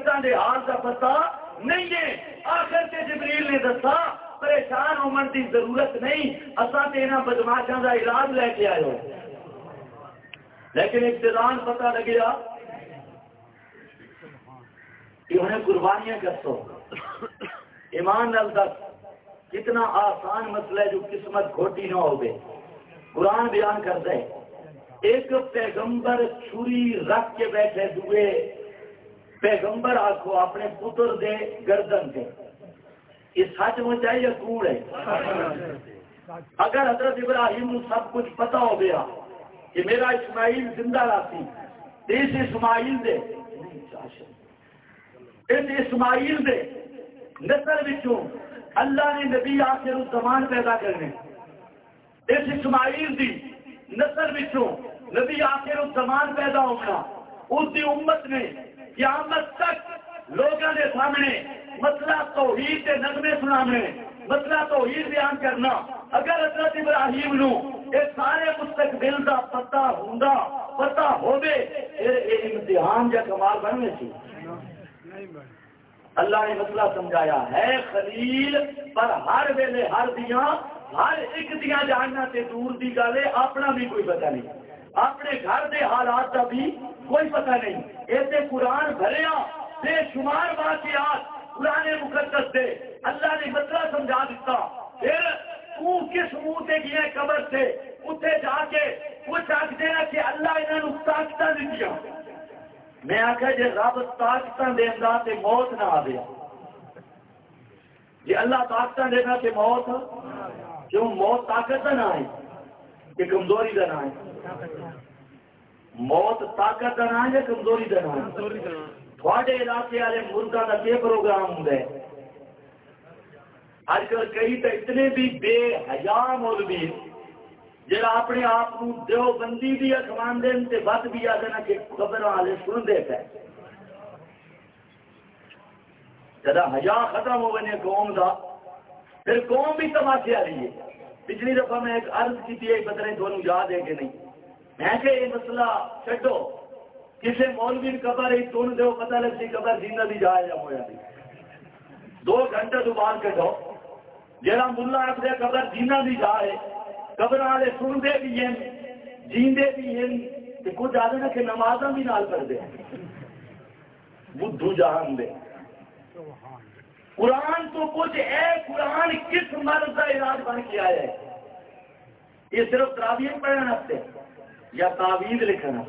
فرشتہ دے حال کا پتہ نہیں ہے. آخر تے جبریل نے دسا پریشان ہونے کی ضرورت نہیں, اساں تے انہاں بدماشاں دا علاج لے کے آئے ہو. لیکن ابتدان پتہ لگیا کہ انہیں قربانیاں کرسو. ایمان نال دس کتنا آسان مسئلہ ہے جو قسمت کھوٹی نہ ہو گئے. قرآن بیان کرتا ہے ایک پیغمبر چھری رکھ کے بیٹھے دوئے پیغمبر آکھو اپنے پتر دے گردن دے. یہ سچ مچ ہے یا کوڑ ہے؟ اگر حضرت ابراہیم کو سب کچھ پتا ہو گیا کہ میرا اسماعیل زندہ رہتی, اس اسماعیل دے اسماعیل دے نسل وچوں اللہ نے نبی آخر الزمان پیدا کرنے, اس اسماعیل دی نسل وچوں نبی آخر الزمان پیدا ہونا, اس دی امت نے قیامت تک لوگوں کے سامنے مسئلہ توحید کے نغمے سنانے, مسئلہ توحید بیان کرنا. اگر حضرت ابراہیم نو یہ سارے مستقبل کا پتہ ہوندا پتہ ہوے پھر امتحان یا کمال بننے سی. اللہ نے مسئلہ سمجھایا ہے خلیل پر ہر ویلے ہر دیاں ہر ایک دیاں جاننا تے دور دی گل ہے, اپنا بھی کوئی پتہ نہیں, اپنے گھر دے حالات کا بھی کوئی پتہ نہیں. ایسے قرآن بھریا بے شمار واقعات قرآن مقدس دے اللہ نے مسئلہ سمجھا دیتا. پھر تو کس منہ سے گیا قبر سے اتنے جا کے وہ چاک دینا کہ اللہ انہوں نے طاقت دیا. میں آخیا جی رب طاقت دینا تے موت نہ آئے, جی اللہ طاقت دینا تے موت کیوں؟ موت طاقت نہ آئے کہ کمزوری کا نہ آئے؟ موت طاقت کا نہ آئے یا کمزوری کا نہ آئے؟ تھوڑے علاقے والے مردہ کا کیا پروگرام ہوں گے؟ آج کل کئی تو اتنے بھی بے حیا مولوی جڑا اپنے آپ کو دیوبندی بھی اخوان دین تے بد بھی آ دینا کہ خبر والے سن دے پہ جدا حیا ختم ہو گئے قوم دا پھر قوم بھی تماشے آ رہی ہے. پچھلی دفعہ میں ایک عرض کی تھی, پتہ نہیں تھوڑا یاد ہے کہ نہیں, میں کہ یہ مسئلہ چھڈو کسی مولوی کی قبر ہی تن دو پتہ لگ سی قبر جینا دی جائے یا ہویا دی 2 گھنٹے دوبار کٹو جہاں ملا اپنے قبر جینا دی جائے قبر والے سنتے بھی ہیں جیندے بھی ہیں کہ کچھ آدھے نا کہ نمازاں بھی نال پڑھتے ہیں بدھو جہان دے. قرآن تو کچھ اے قرآن کس مرض کا علاج بن کے آیا ہے؟ یہ صرف تراویح پڑھنے واسطے یا تعویذ لکھنا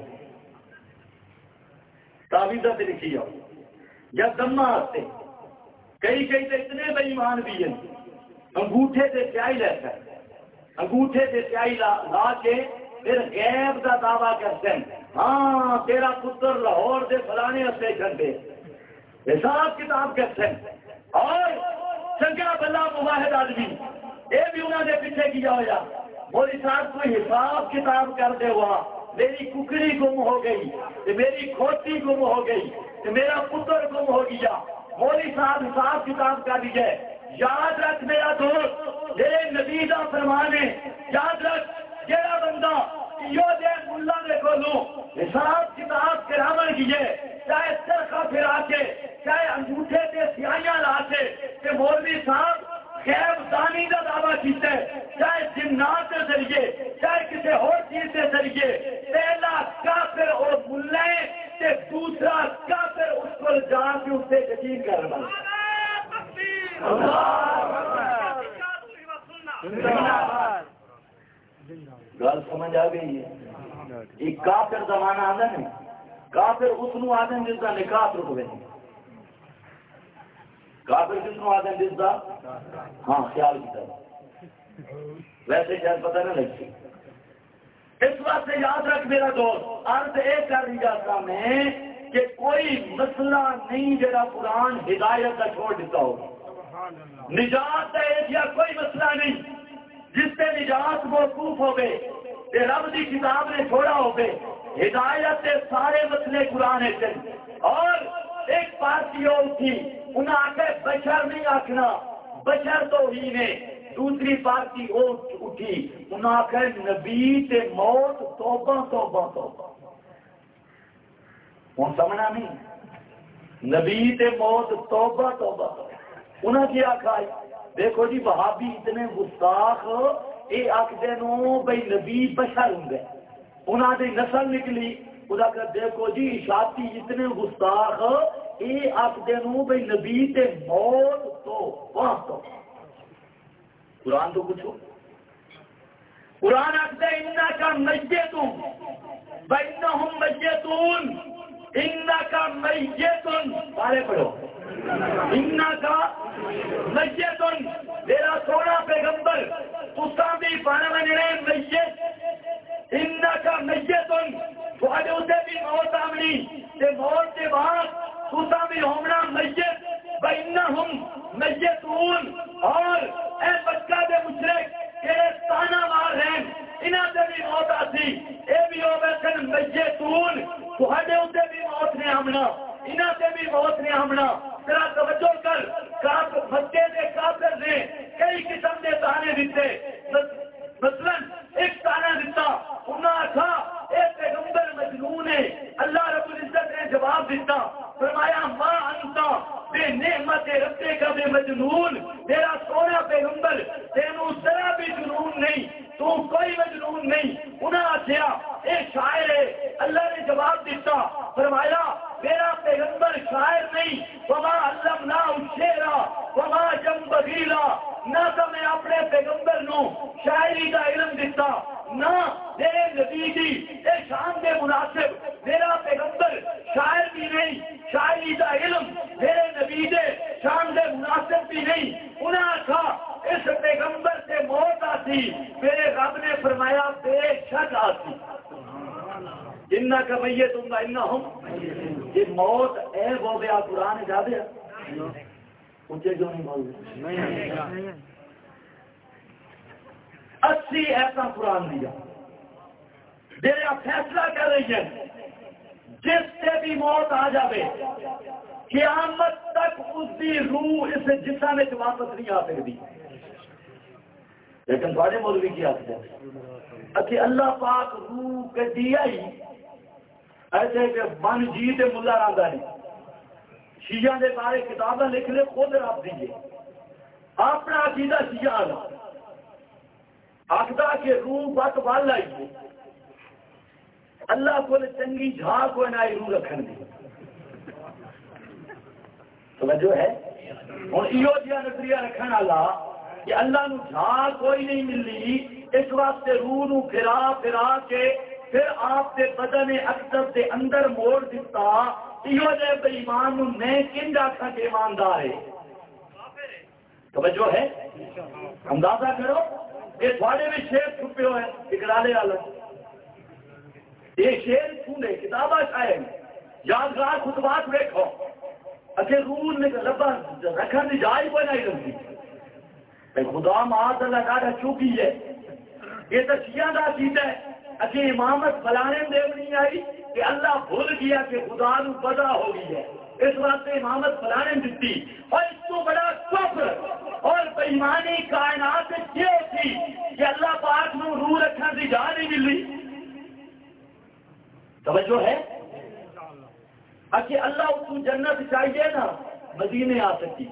تعویذ سے لکھی جاؤ یا دمہ واسطے؟ کئی کئی تو اتنے بے ایمان بھی ہیں انگوٹھے سے سیاہی لیتا ہے, انگوٹھے سے سیاہی لا کے پھر غیب کا دعویٰ کرتے ہیں ہاں تیرا پتر لاہور سے فلانے ہفتے گھنٹے حساب کتاب کرتے ہیں. اور چنگا بلا مواحد آدمی یہ بھی انہوں نے پیچھے کیا ہوا مولی صاحب کوئی حساب کتاب کرتے ہوا میری ککڑی گم ہو گئی, میری کھوتی گم ہو گئی, میرا پتر گم ہو گیا. مولی صاحب حساب کتاب کر دیجئے. یاد رکھ میرا دوست میرے نبی کا فرمان ہے, یاد رکھ جہاں بندہ یہ دے ملا دے کولوں حساب کتاب کراون کیے چاہے چرخا پھرا کے چاہے انگوٹھے سے سیاہیاں لا کے کہ مولوی صاحب غیب دانی کا دعویٰ کیتے چاہے جنات کے ذریعے چاہے کسی اور چیز کے ذریعے پہلا کافر اور ملے تے دوسرا کافر اس کو جا کے اس سے یقین کر رہا گل سمجھ آ گئی ہے. ایک کافر زمانہ آدھا نہیں کافر اس نو آدھے جس کا نکاح رکوے کافر کس نو آدھے جس کا ہاں خیال کی ویسے شاید پتہ نہ لگتی. اس واسطے یاد رکھ میرا دوست عرض ایک کر دی جاتا میں کہ کوئی مسئلہ نہیں جڑا قرآن ہدایت کا چھوڑ دیتا ہوگا. نجات کا ایسا کوئی مسئلہ نہیں جس سے نجات موقوف ہو گئے کہ رب کی کتاب نے چھوڑا ہو گئے. ہدایت کے سارے مسئلے قرآن ہے. اور ایک پارٹی اور تھی انہیں آخر بشر نہیں آخنا بشر تو ہی نے. دوسری پارٹی اٹھی انہیں آخر نبی تے موت توبہ توبہ توبہ. ہوں سمجھنا نہیں نبی تے موت توبہ توبہ انہاں کی آکھائی دیکھو جی وہابی اتنے گستاخ اے آکھدے نو بھئی نبی بشر ہوں گے انہاں دی نسل نکلی خدا کر دیکھو جی شاتی اتنے گستاخ اے آکھدے نو بھئی نبی تے موت تو وہاں تو قرآن تو پوچھو قرآن آکھدے انکا میتون بینہم میتون انکا میتون سارے پڑھو انکا میتون میرا سونا پیغمبر تساں بھی پانا مننے میت انکا میتون تھوڑے اسے بھی موت آمنی تے موت کے بعد تساں بھی ہونا میت بینہم میتون اور اے مکہ دے مشرک کہ تانا مار رہے ہیں انہاں سے بھی موت آتی اے بھی ہو بیسن میتون تھوڑے اسے بھی موت نے آمنا انہاں سے بھی موت نے آمنا ذرا توجہ کر مکے دے کافر نے کئی قسم کے تانے دیتے مثلا ایک تانا دیتا انہاں تھا اے پیغمبر مجنون ہے اللہ رب العزت نے جواب دیتا فرمایا ما انتا بے نعمت ربے کا بے مجنون میرا سونا پیغمبر تینوں ذرا بھی جنون نہیں تو کوئی مجنون نہیں انہاں آخیا اے شاعر ہے اللہ نے جواب دیتا فرمایا میرا پیغمبر شاعر نہیں وما علمناہ الشعر وما ينبغي له نہ تو میں اپنے پیغمبر نو شاعری کا علم دیتا نہ میرے نبی دی اے شان دے مناسب میرا پیغمبر شاعر بھی نہیں شاعری کا علم میرے نبی دے شان دے مناسب بھی نہیں انہاں کہا اس پیغمبر سے موت آتی میرے رب نے فرمایا بے شک آتی جنہ کا میت ہوں گا انہم یہ موت عیب ہو گیا قرآن جا دیا اونچے جو نہیں بول 80 ایسا قرآن دیا میرا فیصلہ کر رہی ہے جس سے بھی موت آ جاوے قیامت تک اس کی روح اس جسم میں واپس نہیں آ سکتی لیکن بڑے مولوی کی آتے ہیں کہ اللہ پاک روح کے دیا ہی ایسے کہ من جیت ملا راندہ ہے شیعہ دے بارے کتابیں لکھ لے خود رب دیجئے اپنا عقیدہ شیعہ آخدہ کہ روح بات وال آئیے اللہ کو چنگی جھاگ کو نہ روح رکھن دی توجہ ہے اور ایو جیا نظریہ رکھن والا کہ اللہ نو جھاگ کوئی نہیں ملنی اس واسطے روح نو پھرا پھرا کے پھر آپ کے بدن اکثر کے اندر موڑ دیتا ایو جے بے ایمان نو میں کن آکھاں کے ایماندار ہے توجہ ہے اندازہ کرو یہ تھوڑے بھی شیر چھپے ہوئے اقرالے عالم یہ شیر چھوڑے کتابہ شاید یادگار خطبات دیکھو اچھے روح نے ربا رکھن دی جائے کوئی نہیں رکھتی خدا معاذ اللہ کا چوکی ہے یہ تو شیعہ دا عقیدہ ہے اچھے امامت فلانے دیو نہیں آئی کہ اللہ بھول گیا کہ خدا نو پتہ ہو گئی ہے اس واسطے امامت فلانے دیتی اور اس کو بڑا کفر اور بےایمانی کائنات یہ ہوتی کہ اللہ پاک نو روح رکھن دی جا نہیں ملی توجہ ہے اچھے اللہ اس کو جنت چاہیے نا مدینے آ سکتی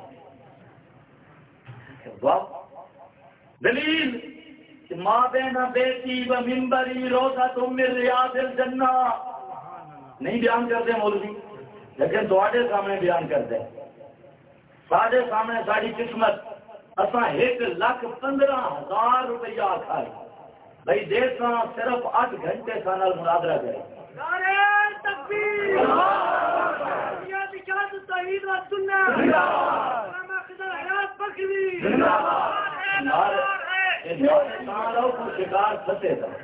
دلیل ماں بین بیٹی و ممبری روزہ تم من ریاض الجنہ نہیں بیان کرتے مولوی لیکن تھوڑے سامنے بیان کرتے سارے سامنے ساری قسمت اصا 1,15,000 روپیہ کھائے بھائی دیکھ رہا صرف 8 گھنٹے سال مناظرہ کرے شکار پھنسے تھا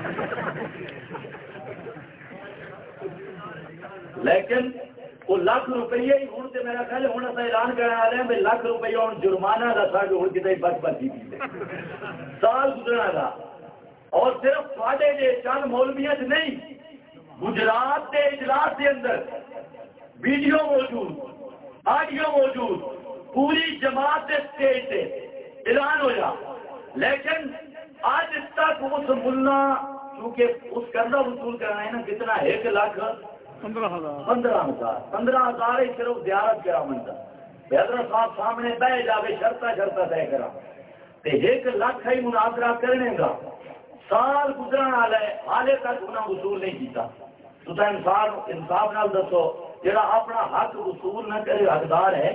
لیکن وہ لاکھ روپیے ہی ہوں تو میرا خیال ہوں اصل اعلان کرنے والے ہیں بھائی لاکھ روپیہ ہوں جرمانہ کا سا ہوں کتنے بچ بچی سال گزرنا تھا اور صرف تھوڑے جے چند مولویت نہیں گجرات کے اجلاس کے اندر ویڈیو موجود آڈیو موجود پوری جماعت کے اسٹیج سے اعلان ہو جا لیکن آج تک اس ملنا کیونکہ اس قرضہ وصول کرنا ہے نا کتنا 1 لاکھ 15,000 ہی صرف زیارت کرا منتا حضرت صاحب سامنے بہ جاوے شرطہ طے کرا تے 1 لاکھ ہی مناظرہ کرنے گا سال گزرن والا ہے حالے تک انہاں وصول نہیں کیتا تو انصاف نال دسو جڑا اپنا حق وصول نہ کرے حقدار ہے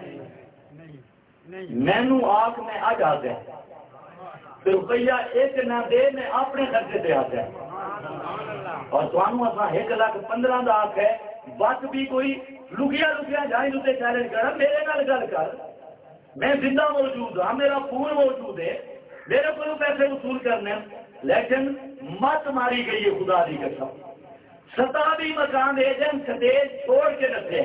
مینو آگ میں آ جاتے ہیں روپیہ 1 نہ دے میں اپنے خرچے پہ آتا ہے اور تمہوں اپنا 1,15,000 کا آخ ہے بس بھی کوئی لکیا جائیں تو چیلنج کر میرے نال گل کر میں زندہ موجود ہاں میرا فون موجود ہے میرے کو پیسے وصول کرنے لیکن مت ماری گئی ہے خدا دی قسم 27 مقام ایجنٹ سٹیج چھوڑ کے رکھے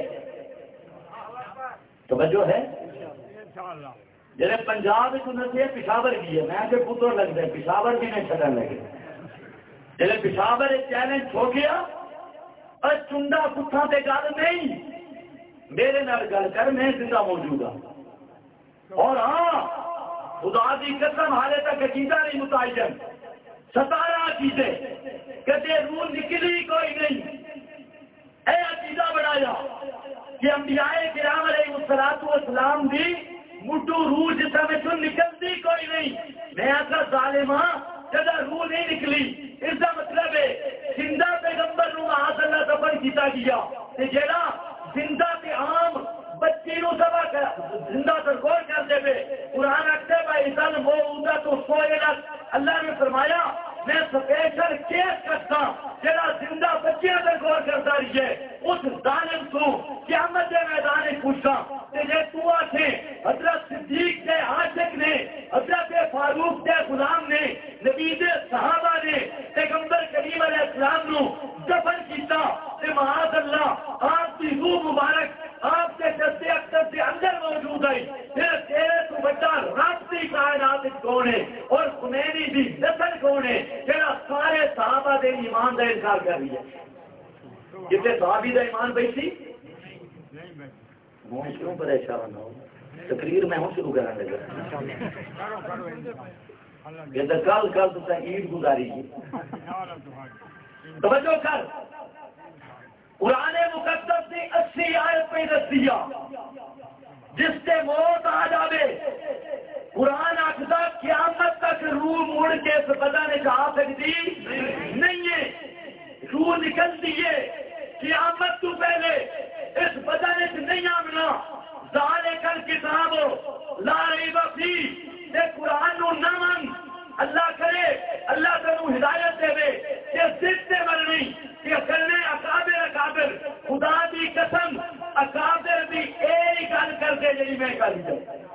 توجہ ہے جیسے پنجاب نسے پشاور کی ہے میں کہ پتر لگتا ہے پشاور بھی نہیں چڑھنے لگے جیسے پشاور چیلنج ہو گیا اور چنڈا کتھا تے گل نہیں میرے نال گل کر میں زندہ موجود ہوں اور ہاں خدا دی قسم حالے تک عقیدہ نہیں متعین 17 عقیدے کہتے روح نکلی کوئی نہیں اے عقیدہ بڑھایا کہ انبیاء کرام علیہ الصلوۃ والسلام دی مٹو روح جسم میں نکلتی کوئی نہیں میں آخر ظالماں جب روح نہیں نکلی اس کا مطلب ہے زندہ پیغمبر نو معاذ اللہ دفن کیتا گیا تے جڑا زندہ تے عام بچی نو سبا زندہ درگور کر دے پے قرآن آخر بھائی سن موعودہ تو سوئلت اللہ نے فرمایا میں سپیشل کیس کرتا جڑا زندہ بچیاں درگور کرتا رہی ہے اس ظالم تو قیامت کے میدان پوچھا کہ جے تو آتے حضرت صدیق کے عاشق نے حضرت فاروق کے غلام نے نبی دے صحابہ نے پیغمبر کریم علیہ السلام نو دفن کیتا تے معاذ اللہ آپ کی روح مبارک آپ کے جسد اکثر کے اندر موجود ہے پھر تیرے تو بچہ رابطی کائنات کون ہے اور خمینی دی نسل کون ہے جڑا سارے صحابہ دے ایمان کا انکار کر رہی ہے جتنے صحابی دا ایمان بھائی تھی وہ کیوں پریشان ہو تقریر میں ہوں شروع کرنے لگا یہ کل تو عید گزاری کی توجہ کر قرآن مقدس نے 80 آیت پہ دس دیا جس سے موت آ جاوے قرآن آخدا قیامت تک روح مڑ کے اس بدن میں آ سکتی نہیں ہے روح نکلتی ہے قیامت تو پہلے اس بدن سے نہیں آمنا ذالک الکتاب لا ریب فیہ تے قرآن نو نہ من اللہ کرے اللہ تینوں ہدایت دے کہ ضد سے مرنی کہ کرنے اکابر خدا دی قسم اکابر بھی ایک گل کر کے جی میں کر دی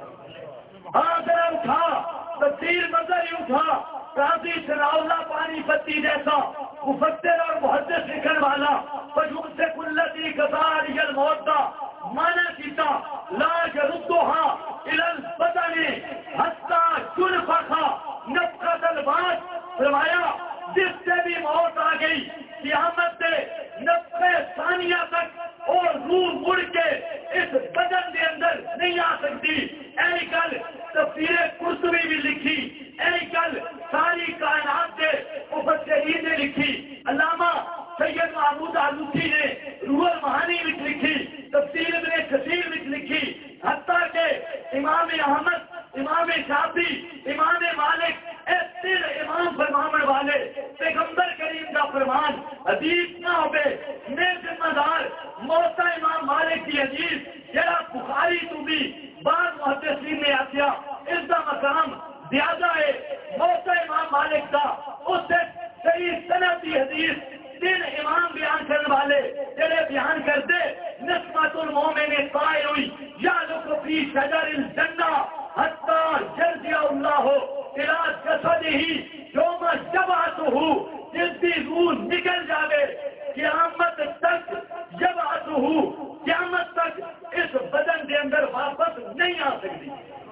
ہاں ذرا اٹھا تفسیر نظر ہی اٹھا قاضی ثناء اللہ پانی پتی جیسا مفسر اور محدث لکھن والا فجور سے کلتی قطار یل موت کا مانا کیتا لا یردها الى البدن حتی جنفخا نفخت البعث فرمایا جس سے بھی موت آ گئی قیامت سے نفخے ثانیہ تک اور روح مڑ کے اس بدن کے اندر نہیں آ سکتی ایسی گل تفسیر قرطبی بھی لکھی ایسی گل ساری کائنات کے مفسرین نے لکھی علامہ سید محمود آلوسی نے روح المعانی وچ لکھی تفسیر ابن کثیر وچ لکھی حتیٰ کہ امام احمد امام شافعی امام مالک اے تین امام فرمان والے پیغمبر کریم کا فرمان حدیث نہ ہوئے میں ذمہ دار موتا امام مالک کی حدیث جڑا بخاری تو بھی بعض محدثین نے آخیا اس کا مقام زیادہ ہے موتا امام مالک کا اس سے صحیح سندی حدیث تین امام بیان کرنے والے جڑے بیان کرتے نسمت المومن قائل ہوئی یا لک فی شجر الجنہ حتی جرجع اللہ الى جسدہ یوم جبعتہ جس کی روح نکل جاوے قیامت تک جبعتہ قیامت تک اس بدن کے اندر واپس نہیں آ سکتی.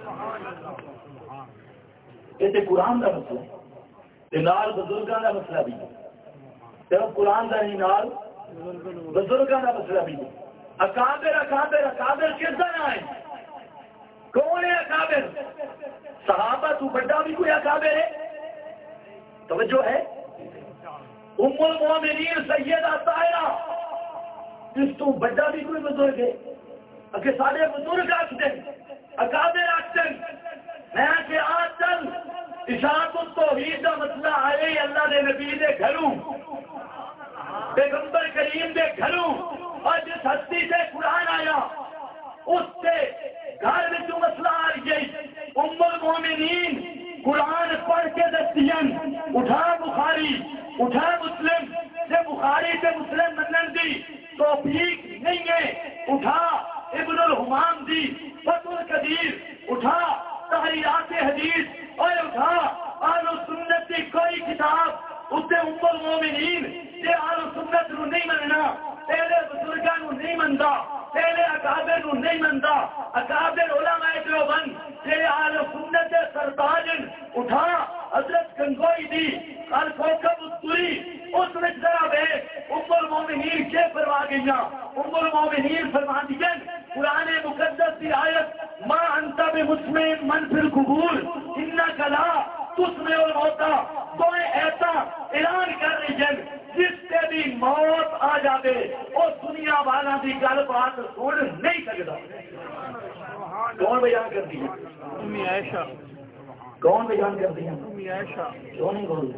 یہ قرآن کا مسئلہ ہے نال بزرگوں کا مسئلہ بھی ہے صرف قرآن کا ہی نال بزرگوں کا مسئلہ بھی ہے. اکابر اکابر اکابر کس طرح آئے کون ہے اکابر؟ صحابہ تو بڑا بھی کوئی اکابر ہے؟ توجہ ہے ام المومنین سیدہ طاہرہ اس تو بڑا بھی کوئی بزرگ ہے کہ سارے بزرگ آخر اکابر آخر میں کہ آج چل اشاعت التوحید کا مسئلہ آئے اللہ دے نبی دے گھروں پیغمبر کریم دے گھروں اور جس ہستی سے قرآن آیا اس سے گھر میں جو مسئلہ آ گئی ام المومنین قرآن پڑھ کے دستین اٹھا بخاری اٹھا مسلم سے بخاری سے مسلم منن دی توفیق نہیں ہے اٹھا ابن الحمام دی فتح القدیر اٹھا تحریرات حدیث اور اٹھا اہل سنت کی کوئی کتاب اس سے ام المومنین یہ اہل سنت نو نہیں مننا پہلے بزرگاں نو نہیں منتا پہلے اکابر نو نہیں منتا اکابر علماء دیوبند یہ اہل سنت دے سرتاج اٹھا حضرت گنگوئی دی الکوكب الدری اس میں ذرا بے ام المومنین کے فرما گئیاں ام المومنین فرما دیجئے قرآن مقدس کی آیت ما انت بمسمع من فی القبور انک لا تسمع الموتى تو ایسا اعلان کر رہی ہے جس سے بھی موت آ جاوے وہ دنیا والا دی گل بات سن نہیں سکتا کون بیان کر دی امی عائشہ کون بیان کر دی امی عائشہ کیوں نہیں بول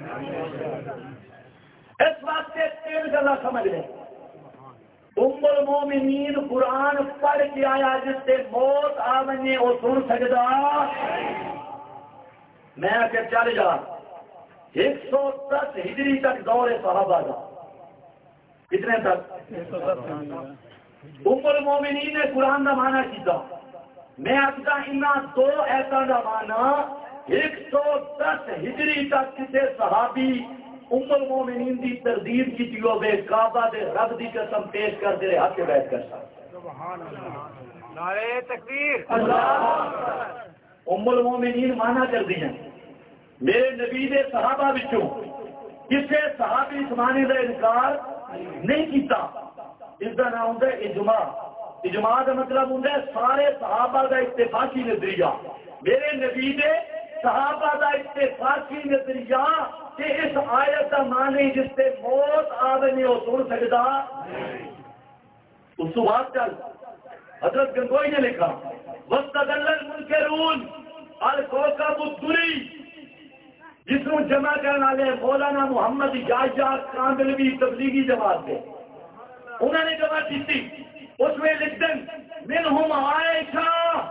اس واسطے تین گلا سمجھ لیں ام المومنین قرآن پڑھ کے آیا جس سے موت آونی وہ سن سکتا میں کہ چل جا 110 ہجری تک دور صحابہ کا کتنے تک ام المومنین نے قرآن کا معنی کیتا میں آختا انہاں دو ایسا کا معنی 110 ہجری تک کسی صحابی ام المومنین دی تردید کی تیو بے کعبہ دے رب دی قسم پیش کر دے ہاتھ کے بیٹھ کر سبحان اللہ نعرہ تکبیر اللہ ام المومنین مانا کر دی ہیں میرے نبی دے صحابہ بچوں کسے صحابی اس معنی کا انکار نہیں کیتا اس کا نام ہوتا ہے اجماع اجماع کا مطلب ہوتا ہے سارے صحابہ کا اتفاقی نظریہ میرے نبی دے صحابہ کا اتفاقی نظریہ کہ اس آیت کا معنی جس سے موت آدمی وہ سن سکتا اس بات چل حضرت گنگوئی نے لکھا وَاسْتَدَلَّ الْمُنْكَرُونَ الْكَوْكَبُ الدُّرِي جس کو جمع کرنے والے مولانا محمد جاجا کاملوی تبلیغی جماعت کے انہوں نے جمع کی تھی اس میں لکھتے منہم عائشہ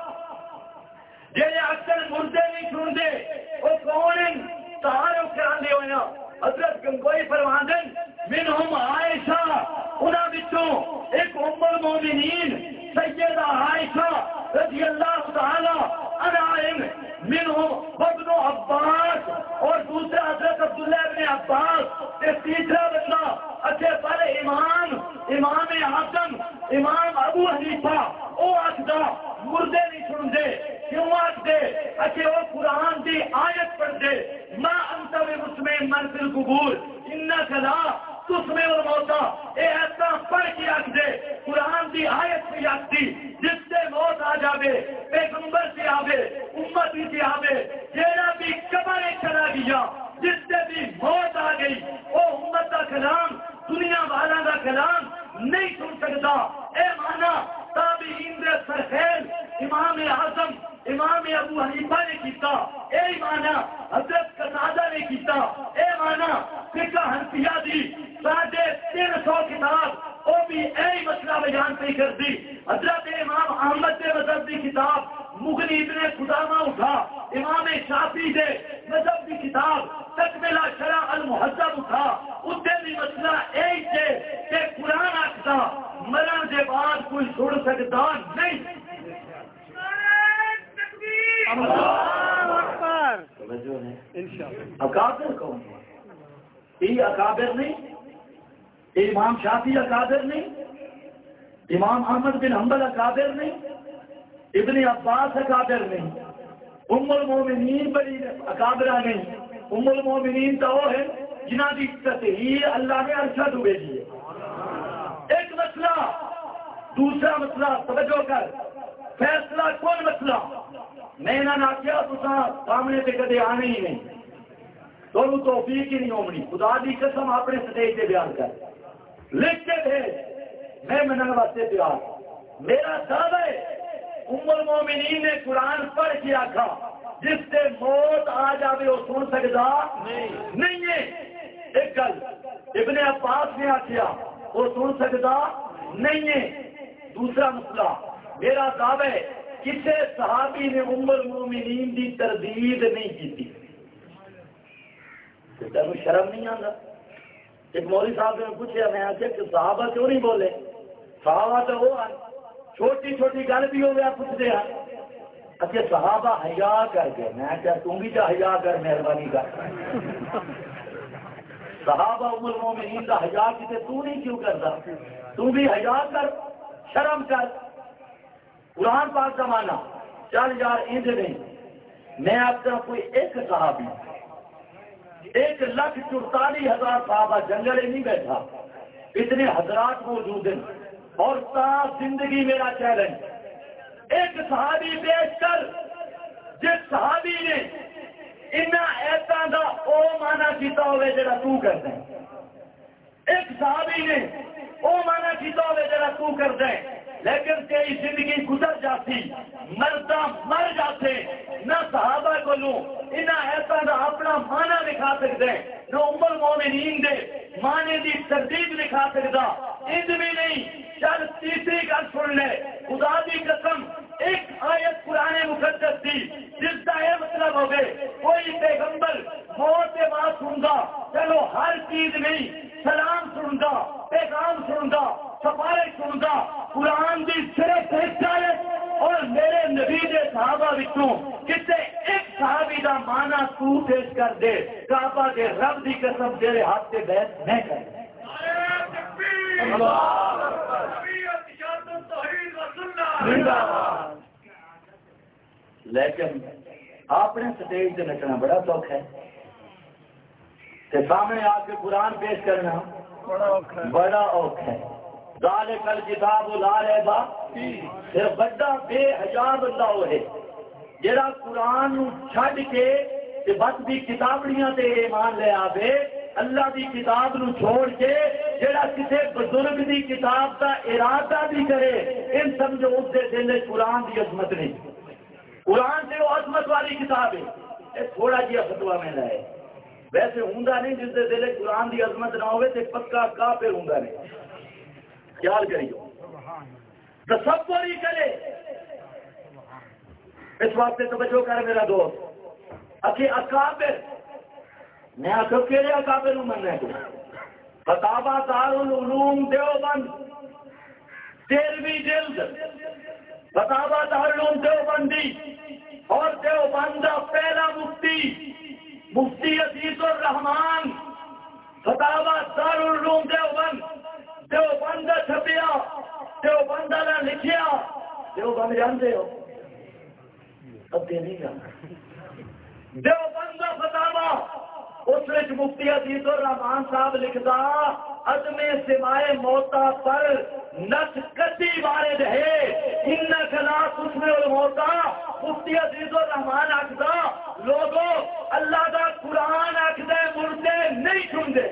جنہیں اکثر مردے نہیں سنتے وہ کون ہیں تعارف کرانے ہوئے حضرت گنگوئی فرماندن منہم عائشہ انہاں بچوں ایک ام المومنین سیدہ عائشہ رضی اللہ تعالی عنہا منہم ابن عباس اور دوسرا حضرت عبداللہ ابن عباس یہ تیسرا بندہ اچھے پر امام اعظم امام ابو حنیفہ او آخدا مردے نہیں سنتے کیوں آخدے اچھے وہ قرآن دی آیت پڑھ دے ما انت بمسمع من فی القبور انک لا تسمع الموتى اے ایسا پڑھ کے آخدے قرآن دی آیت سے آخدی جس سے موت آ جاوے پیغمبر سے آوے امتی سے آوے جیڑا بھی قبر چلا گیا جس سے بھی موت آ گئی وہ امت کا کلام دنیا والا کا کلام نہیں سن سکتا اے مانا تابعین دے سرخیل امام اعظم امام ابو حنیفہ نے کیتا اے مانا حضرت قتادہ نے کیتا اے مانا فقہ حنفیہ دی 350 کتاب وہ بھی ایک مسئلہ بیان پہ کر دی حضرت امام احمد کے مذہب کی کتاب مغنی ابن قدامہ اٹھا امام شافعی دے مذہب کی کتاب تکملہ شرح المحذب اٹھا اس سے بھی مسئلہ ایک ہے کہ قرآن آختا مرن کے بعد کوئی چھوڑ سکتا نہیں اکابر کون یہ اکابر نہیں امام شافعی اکابر نہیں امام احمد بن حنبل اکابر نہیں ابن عباس اکابر نہیں ام المومنین بڑی اکابرہ نہیں ام المومنین تو وہ ہے جنہ کی تطہیر اللہ نے ارشد ہوئے دیے ایک مسئلہ دوسرا مسئلہ توجہ کر فیصلہ کون مسئلہ میں نہ کیا تو سامنے سے کدے آنے ہی نہیں تو توفیق ہی نہیں ہومنی خدا دی قسم اپنے سٹیج سے بیان کر لکھ کے بھیج میں منن واسطے تیار. میرا دعویٰ ہے ام المومنین نے قرآن پڑھ کے آکھا جس سے موت آ جاوے وہ سن سکتا نہیں ہے. ایک گل ابن عباس نے آخیا وہ سن سکتا نہیں ہے. دوسرا مسئلہ میرا دعویٰ ہے کسی صحابی نے ام المومنین کی تردید نہیں کی. تمہیں شرم نہیں آتا؟ ایک مولوی صاحب نے پوچھا, میں آخیا کہ صحابہ کیوں نہیں بولے؟ صحابہ تو وہ ہیں چھوٹی چھوٹی گل بھی ہو گیا پوچھتے ہیں. اچھا صحابہ حیا کر کے, میں کیا تم بھی تو حیا کر, مہربانی کر. صحابہ ام المومنین کا حیا کتے تو نہیں کیوں کرتا؟ تو بھی حیا کر, شرم کر. قرآن پاک کا مانا چل یار انج نہیں. میں آپ کا کوئی ایک صحابی 1,44,000 صحابہ جنگل ہی نہیں بیٹھا, اتنے حضرات موجود ہیں اور تا زندگی میرا چیلنج ایک صحابی پیش کر جس صحابی نے انہاں ایتاں دا او مانا کیتا ہوئے جڑا تو کردا ہے. ایک صحابی نے او مانا کیتا ہوئے جڑا تو کردا ہے, لیکن تیری زندگی گزر جاتی, مردہ مر جاتے, نہ صحابہ کو لوں انہاں ایتاں دا اپنا مانا دکھا سکتے ہیں, نہ ام المومنین دے مانے دی تردید دکھا سکتا. انج بھی نہیں. چل تیسری گل سن لے, خدا دی قسم ایک آیت قرآن مقدس دی جس کا یہ مطلب ہو گئے کوئی پیغمبر موت کے بعد سن گا, چلو ہر چیز نہیں, سلام سن گا, پیغام سن گا, سفارش سن گا, قرآن دی صرف ایک آیت اور میرے نبی دے صحابہ وچوں کسے ایک صحابی دا مانا تو پیش کر دے, کعبہ کے رب دی قسم تیرے ہاتھ سے بیعت نہیں کرے. لیکن اپنے سٹیج سے نچنا بڑا سوکھ ہے, سامنے آ کے قرآن پیش کرنا بڑا اوکھ ہے. ذالک الکتاب لا ریب صرف بڑا بے حیا بندہ وہ ہے جڑا قرآن چھڈ کے بس بھی کتابڑیاں تے ایمان لے آوے, اللہ دی کتاب نو چھوڑ کے جڑا کسی بزرگ دی کتاب دا ارادہ بھی کرے, ان سمجھو اس دے دل قرآن دی عظمت نہیں. قرآن سے وہ عظمت والی کتاب ہے. یہ تھوڑا جہا فتوا میں لائے, ویسے ہوں نہیں جس دے دل قرآن دی عظمت نہ ہوئے تے پکا کافر ہوں نہیں. خیال کریو, تصور ہی کرے. اس واسطے توجہ کر میرا دوست, اکے اکابر میں آخر کہڑے اکابر ہوں مننے کو. فتاوا دارالعلوم دیوبند 13ویں جلد, فتاوا دارالعلوم دیوبندی اور دیوبند کا پہلا مفتی عزیز الرحمان, فتاوا دارالعلوم دیوبند, دیوبند چھپیا, دیوبند نے لکھیا. دیوبند جانتے ہو؟ اب نہیں جانتے. دیوبند فتاوا اس وچ مفتی عزیز الرحمان صاحب لکھدا عدم سماع موتا پر نس کتی وارد ہے, انک لا تسمع الموتا. مفتی عزیز الرحمان آکھدا لوگوں اللہ دا قرآن آکھدا مردے نہیں سنتے.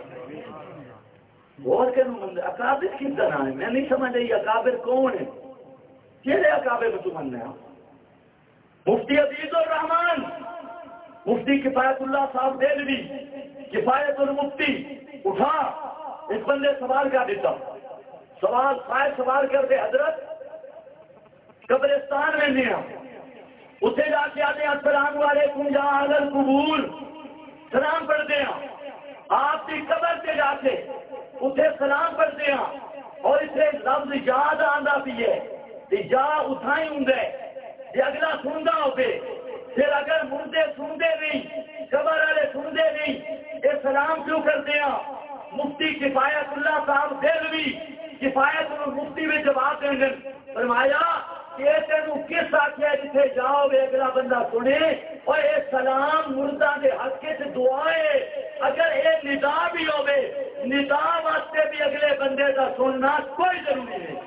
غور کرو مندے اکابر کس طرح ہے, میں نہیں سمجھ رہی اکابر کون ہے, کہڑے اکابر میں تم نے؟ مفتی عزیز الرحمان, مفتی کفایت اللہ صاحب دہلوی, کفایت المفتی اٹھا, اس بندے سوال کر دیتا, سوال کرتے حضرت قبرستان میں نہیں, اتنے جا کے آتے السلام علیکم یا اہل القبور, سلام پڑھتے ہیں. آپ کی قبر سے جا کے اتنے سلام پڑھتے ہیں اور اسے لفظ یاد آتا بھی ہے جا اٹھائی ہوں گے یہ اگلا سنتا ہوتے. پھر اگر مردے سنتے نہیں, قبر والے سنتے نہیں, یہ سلام کیوں کرتے ہیں؟ مفتی کفایت اللہ صاحب دہلوی کفایت مفتی میں جواب دیں گے, فرمایا کہ تینوں کس آخیا جتنے جاؤ گے اگلا بندہ سنے, اور یہ سلام مردہ کے حق سے دعائے. اگر یہ ندا بھی ہوے, ندا واسطے بھی اگلے بندے کا سننا کوئی ضروری نہیں.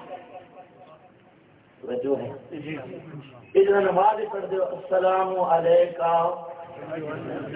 جو ہے اتنا نماز پڑھ دو, السلام علیکہ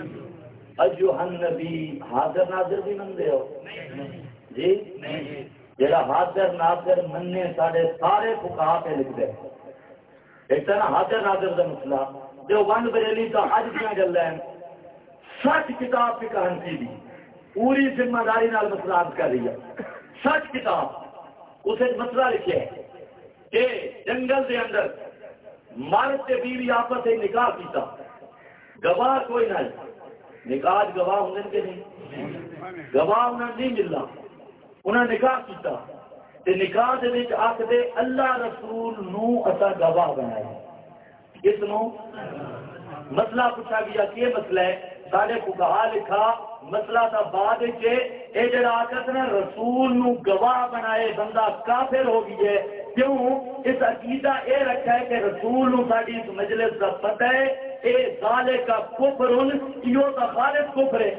ایھا النبی, حاضر ناظر بھی من دے ہو جی, جڑا حاضر ناظر مننے سارے سارے فقہا پہ لکھ دے. ایک نا حاضر ناظر کا مسئلہ جو ون بریلی کا اج دیا گل ہے 60 کتاب فقہ حنفی دی پوری ذمہ داری نال مسئلہ کر رہی ہے. 60 کتاب اسے مسئلہ لکھے ہے کہ جنگل دے اندر مرد تے بیوی آپس سے نکاح کیتا گواہ کوئی نہ نکاح گواہ ہوں کہ نہیں گواہ انہیں نہیں ملنا انہیں نکاح کیتا تے نکاح دے وچ آکھدے اللہ رسول نو اسا گواہ بنایا اس نو مسئلہ پوچھا گیا کہ مسئلہ ہے سارے فقہا لکھا مسئلہ تھا بعد وچ اے جڑا آکھد نا رسول نو گواہ بنائے بندہ کافر ہو گئی ہے. کیوں اس عقیدہ اے رکھا ہے کہ رسول نو ساڈی اس مجلس کا پتہ ہے اے ذالک کا کفر ایو تا خالص کفر ہے.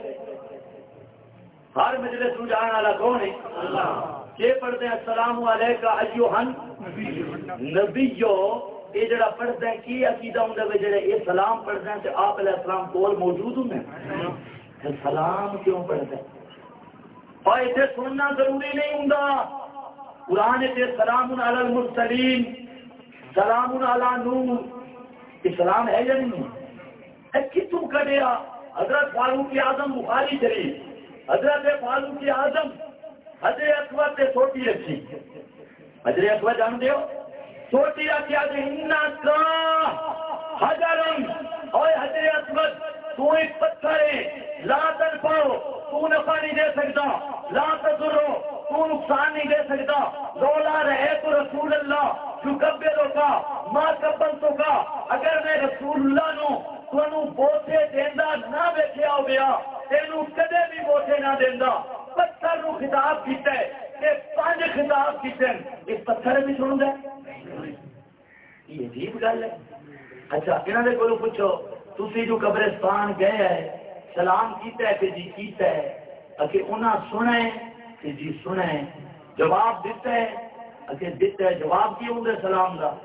ہر مجلس میں جانے والا کون ہے اللہ. یہ پڑھتے ہیں السلام علیکہ ایھا نبیو یہ جڑا پڑھتے ہیں کی عقیدہ ہوں گے جڑے یہ سلام پڑھتے ہیں کہ آپ علیہ السلام کول موجود ہوں سلام کیوں پڑھتے ہیں اور اسے سننا ضروری نہیں ہوں. قرآن سے سلام علی المرسلین سلام علی نوح اسلام ہے یا نہیں کتوں کڈیا حضرت فاروق اعظم بخاری شریف حضرت فاروق اعظم حضرت اکبر سے چھوٹی رکھی حضرت اکبر جان دیو چھوٹی رکھی کا حجرن اور حضرت اکبر تو ایک پتھر ہے لا تنفعو تو نفع نہیں دے سکتا لا تضرو تو نقصان نہیں دے سکتا لولا رہے تو رسول اللہ تکبرو کا ما کبلتو کا اگر میں رسول اللہ نو تو بوٹے دیندا نہ بیٹھیا ہو گیا تینوں کدے بھی بوٹے نہ دیندا. پتھر نو خطاب کیتا ہے کہ 5 خطاب کیتے ہیں اس پتھر بھی سن دے یہ عجیب گل ہے. اچھا انہاں دے کولوں پوچھو تسی جو قبرستان گئے ہے سلام کیتا ہے کہ جی کیتا ہے کہ انہاں سنا ہے کہ جی سنا ہے جواب دیتا ہے کہ دیتا ہے جواب کی ہوں گے سلام دا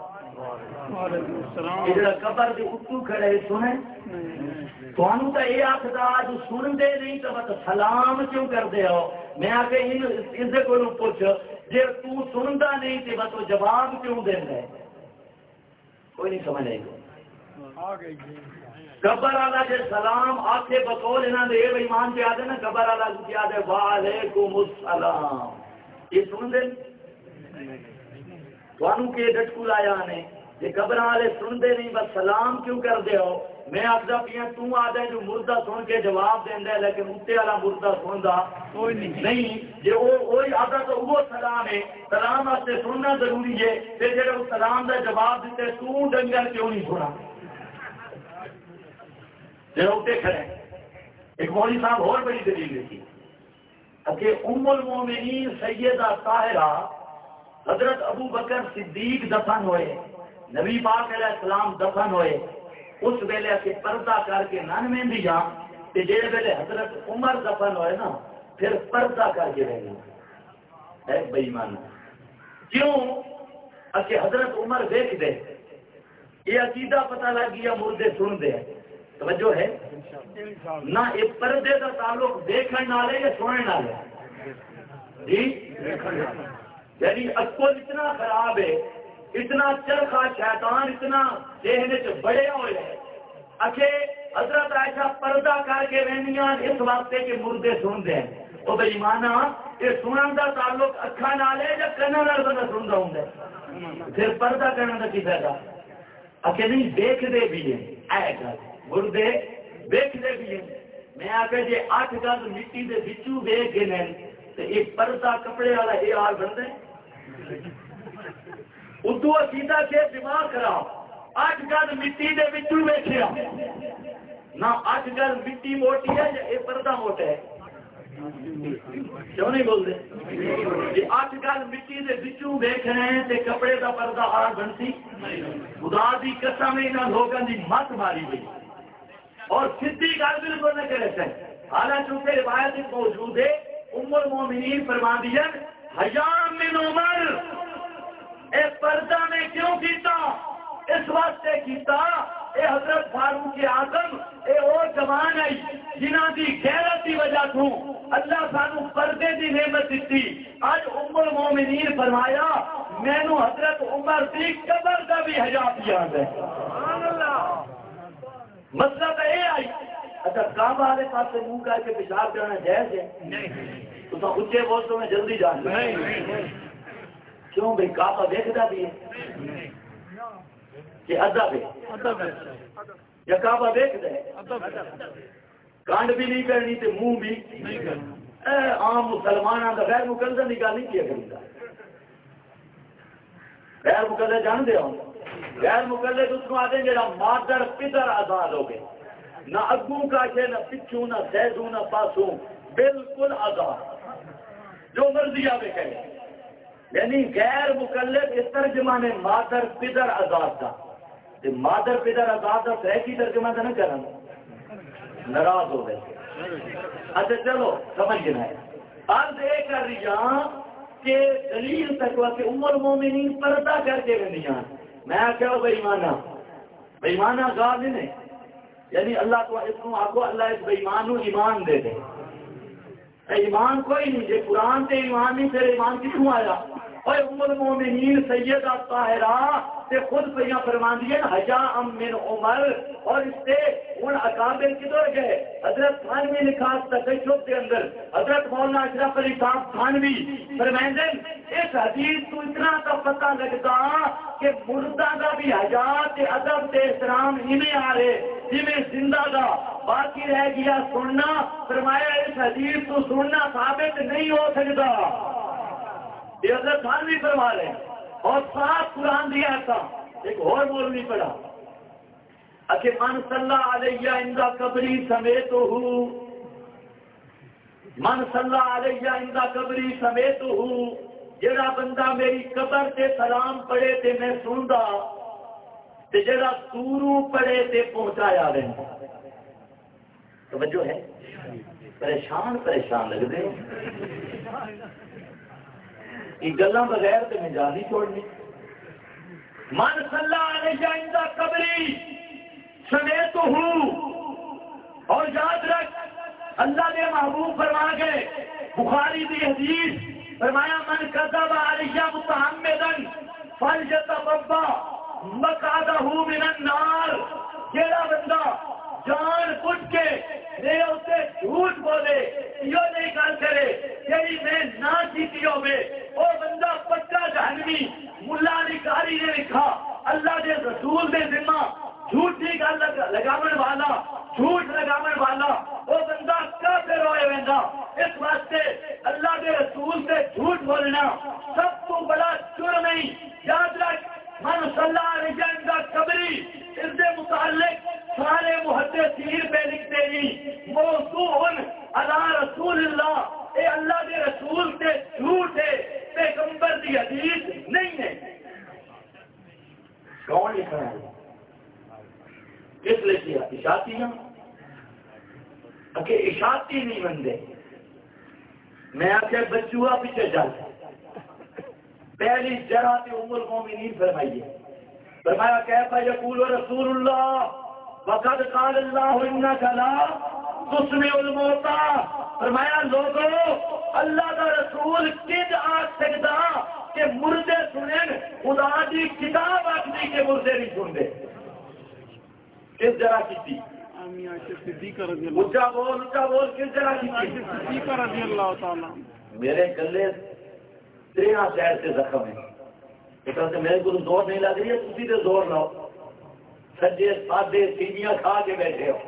جڑا قبر دے اتو کھڑے سنے تانوں تے اے آکھدا جو سن دے نہیں تے سلام کیوں کردے ہو. میں آ کے اس دے کولوں پوچھ جے تو سندا نہیں تے تو جواب کیوں دیندا ہے کوئی نہیں سمجھ آئی. قبر والا جے سلام آکھے بقول انہاں دے ایمان تے آدے نا قبر والا کی آدے وعلیکم السلام یہ سن دے تانوں کے ڈٹکو لایا نے یہ قبر والے سن دے نہیں بس سلام کیوں کر دے ہو. میں آخدا پیا تو آدھے جو مردہ سن کے جواب دیندا ہے لیکن اتنے والا مردہ سندا کوئی نہیں جے وہی آدھا تو وہ سلام ہے سلام واسطے سننا ضروری ہے تے جڑے اس سلام دا جواب دیتے تو ڈنگر کیوں نہیں سنا جڑے اتنے کھڑے. ایک مولوی صاحب اور بڑی دلیل دیتی کہ ام المومنین سیدہ طاہرہ حضرت ابو بکر صدیق دفن ہوئے نبی پاک علیہ السلام دفن ہوئے اس ویلے کے پردہ کر کے نن میں بھی جا تے جے ویلے حضرت عمر دفن ہوئے نا پھر پردہ کر کے رہنا ہے بے ایمان کیوں کہ حضرت عمر دیکھ دے یہ عقیدہ پتہ لگ گیا مردے سن دے توجہ ہے نہ ایک پردے کا تعلق دیکھنے نالے یا سننے نالے جی یعنی اکل اتنا خراب ہے اتنا چرخا شیطان اتنا ذہن چ بڑے ہوئے ہیں اکھے حضرت عائشہ پردہ کر کے رہنیاں اس واسطے کہ مردے سن دے او بے ایمانہ یہ سنن دا تعلق اکھاں نال ہے یا کنا نال بندہ سندا ہوندا پھر پردہ کرنے دا کی فائدہ اکھے نہیں دیکھ دے بھی ہیں اے گل مردے دیکھ دے بھی ہیں. میں آکے جے 8 گز مٹی دے وچوں ویکھ گئے نے تے ایک پردہ کپڑے والا یہ حال بندے ادو عقیدہ کے دماغ خراب 8 گز مٹی دے وچوں ویکھیا نہ 8 گز مٹی موٹی ہے یا یہ پردہ موٹا ہے کیوں نہیں بولتے یہ 8 گز مٹی دے وچوں ویکھ رہے ہیں تے کپڑے دا پردہ حال بنتی خدا دی قسم انہاں لوگاں دی مت ماری گئی اور سیدھی گل بالکل نہ کرے سن. حالانکہ روایت موجود ہے ام المومنین فرماندیاں حیا من عمر اے پردہ میں کیوں کیتا اس واسطے کیتا اے حضرت فاروق اعظم اے اور جوان آئی جنہاں دی غیرت دی وجہ تو اللہ سانو پردے دی نعمت دیتی. آج ام المومنین فرمایا مینوں حضرت عمر دی قبر کا بھی حجاب یاد ہے. سبحان اللہ. مسئلہ تو یہ آئی اچھا کعبہ والے پاس منہ کر کے پیشاب کرنا جائز ہے؟ نہیں. تو اچھے بول تو میں جلدی جان کیوں بھائی کعبہ دیکھتا بھی ہے کہ ادب ہے یا کعبہ دیکھتا ہے کانڈ بھی نہیں کرنی تو منہ بھی نہیں کرنا. عام مسلمانوں کا غیر مقلدہ نکاح نہیں کیا کرتا. غیر مقلدہ جانتے ہو غیر مقلد اس کو آتے ہیں جا مادر پدر آزاد ہو گئے نہ اگوں کا ہے نہ پچھوں نہ سیدوں نہ پاسوں بالکل آزاد جو مرضی آگے کہے. یعنی غیر مقلد اس ترجمہ نے مادر پدر آزاد تھا. مادر پدر آزاد تھا صحیح کی ترجمہ تھا نہ کرنا ناراض ہو گئے. اچھا چلو سمجھنا ہے. عرض یہ کر رہی ہاں کہ دلیل تک کہ ام المومنین پردہ کر کے رہنیاں. میں کہو بےمانہ غالب نہیں یعنی اللہ کو اس کو آگو اللہ اس بےمان ایمان دے دے. ایمان کوئی نہیں جی قرآن سے ایمان نہیں پھر ایمان کتوں آیا. اور ام المومنین سیدہ طاہرہ سے خود پہ فرمان دیے حجاء من عمر اور اس سے ان اکابر کدھر گئے. حضرت تھانوی لکھا تشہد کے اندر حضرت مولانا اشرف علی صاحب تھانوی فرمائیں اس حدیث کو اتنا کا پتہ لگتا کہ مردہ کا بھی حجات ادب سے احترام ہمیں آ رہے جمیں زندہ کا باقی رہ گیا سننا. فرمایا اس حدیث کو سننا ثابت نہیں ہو سکتا. یہ حضرت تھانوی فرما رہے اور صاف قرآن دیا تھا. ایک اور مولوی پڑھا کہ من صلی علیہ عند قبری سمیت ہوں من صلی علیہ عند قبری سمیت ہوں جڑا بندہ میری قبر تے سلام پڑھے تے میں سندا تے جڑا دوروں پڑھے تے پہنچایا رہے. توجہ ہے پریشان لگ دے یہ گلاں بغیر تے میں جان نہیں چھوڑنی. من صلی علیہ عند قبری سمیت ہوں اور یاد رکھ اللہ نے محبوب فرما گئے بخاری دی حدیث فرمایا من کذب علیہ متعمدا فلیتبوا مقعدہ من النار. جیڑا بندہ جان بوجھ کے میرے اسے جھوٹ بولے یہ نہیں گل کرے یعنی میں نہ جیتی ہوئے وہ بندہ پکا جہنمی. ملا علی قاری نے لکھا اللہ کے رسول دے ذمہ جھوٹی گل لگاون والا جھوٹ لگاون والا وہ بندہ کافر ہوئے ویندا. اس واسطے اللہ کے رسول سے جھوٹ بولنا سب کو بڑا جرم ہے. یاد رکھ من صلی علیہ عند قبری اس سے متعلق سارے محدثین پہ لکھتے ہی موضوع علی رسول اللہ اے اللہ کے رسول سے جھوٹ ہے پیغمبر کی حدیث نہیں ہے. کون لکھ رہا ہے کس لیے کیا اشاعتی نا کہ اشاعتی نہیں بندے. میں آخر بچوا پیچھے چل پہلی جگہ تے ام المومنین فرمائیے فرمایا کیف یقول رسول اللہ وقد قال اللہ انک لا تسمع الموتى. فرمایا لوگوں اللہ کا رسول کد آکھ سکتا کہ مردے سنن خدا دی کتاب آخری کے مردے نہیں سنتے. کس جگہ کی تھی اچھا بول کس جگہ کی تھی رضی اللہ تعالیٰ. میرے گلے 13 شہر سے زخم ہے اس طرح سے میرے کو زور نہیں لگ رہی ہے تھی تو زور لاؤ. سجے سادے سیویاں کھا کے بیٹھے ہو.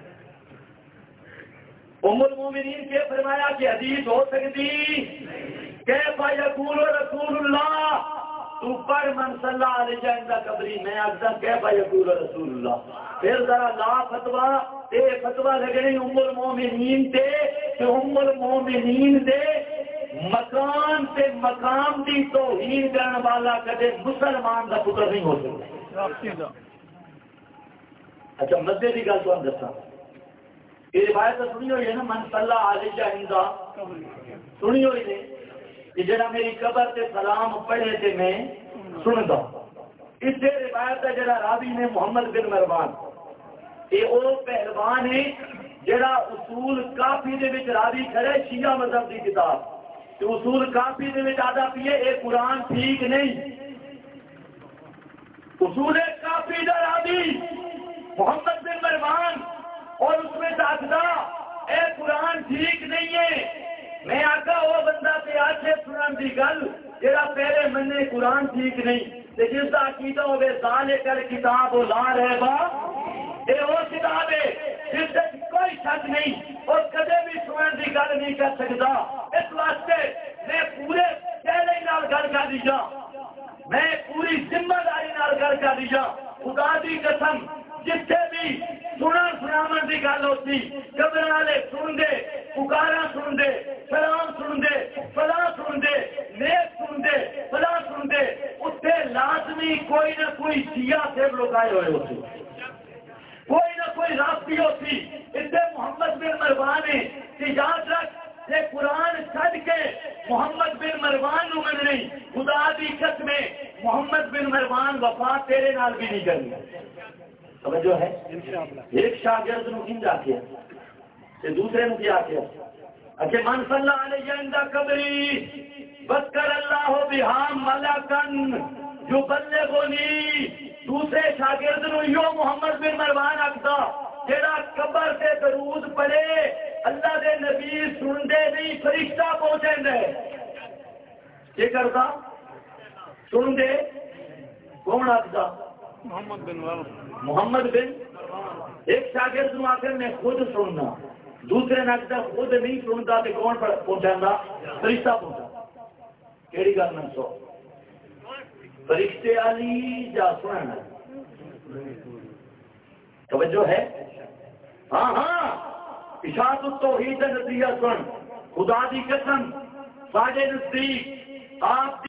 ام المومنین کے فرمایا کہ حدیث ہو سکتی کیف یقول رسول اللہ تو پر من صلی علیہ عند قبری میں اکثر کیف یقول رسول اللہ. پھر ذرا لا فتوا اے فتوا لگنی ام المومنین تے کہ ام المومنین دے مکان تے مقام دی توہین کرنے والا کدے مسلمان کا پتر نہیں ہو سکتا. اچھا مدے کی گل تو دسا یہ روایت سنی ہوئی ہے نا من صلی علیہ عند سنی ہوئی ہے کہ جڑا میری قبر تے سلام پڑھے تے میں سندا. اس سے روایت ہے جڑا راوی نے محمد بن مروان یہ وہ پہلوان ہے جڑا اصول کافی دے وچ راوی کھڑے شیعہ مذہب دی کتاب تے اصول کافی دے وچ آدا پیے اے قرآن ٹھیک نہیں. اصول کافی دا راوی محمد بن مروان اور اس میں آخدا اے قرآن ٹھیک نہیں ہے. میں آخا وہ بندہ تے آچھے سنن دی گل جڑا پہلے منے قرآن ٹھیک نہیں تے جس دا عقیدہ ہوے ذالک الکتاب لا ریب اے وہ کتاب ہے جس وچ کوئی شک نہیں اور کدے بھی سنن دی گل نہیں کر سکدا. اس واسطے میں پورے چہرے نال گل کر دیجا, میں پوری ذمہ داری نال گل کر دیجا. خدا دی قسم جتھے بھی سناون دی گل ہوتی قبر والے سن دے, پکارا سن دے, سلام سن دے, فلاں سن دے, نیک سن دے, فلاں سن دے, اتنے لازمی کوئی نہ کوئی شیعہ سے لگائے ہوئے ہوتے, کوئی نہ کوئی رابطی ہوتی. اتنے محمد بن مروان ہے کہ یاد رکھ یہ قرآن چھڈ کے محمد بن مروان نو من نہیں. خدا دی قسم محمد بن مروان وفا تیرے نال بھی نہیں کرنی. توجہ ہے. ایک شاگرد نو کیا کیا تے دوسرے نو کیا کیا اچھے من صلی علیہ عند قبری بذکر اللہ بہا ملکن یبلغنی. دوسرے شاگرد نو یو محمد بن مروان آکھدا جیڑا قبر سے درود پڑھے اللہ دے نبی سن دے نہیں فرشتہ پہنچیں دے. یہ کرتا سن دے کون آکھدا محمد بن محمد بن. ایک شاگرد نو آخر میں خود سننا, دوسرے نے آخر خود نہیں سنتا تو کون پہنچا فرشتہ پہنچا. کہڑی گل میں سو فرشتے والی جا سننا توجہ ہے. ہاں ہاں اشاعت التوحید نظریہ سن. خدا دی قسم ساڈے نزدیک آپ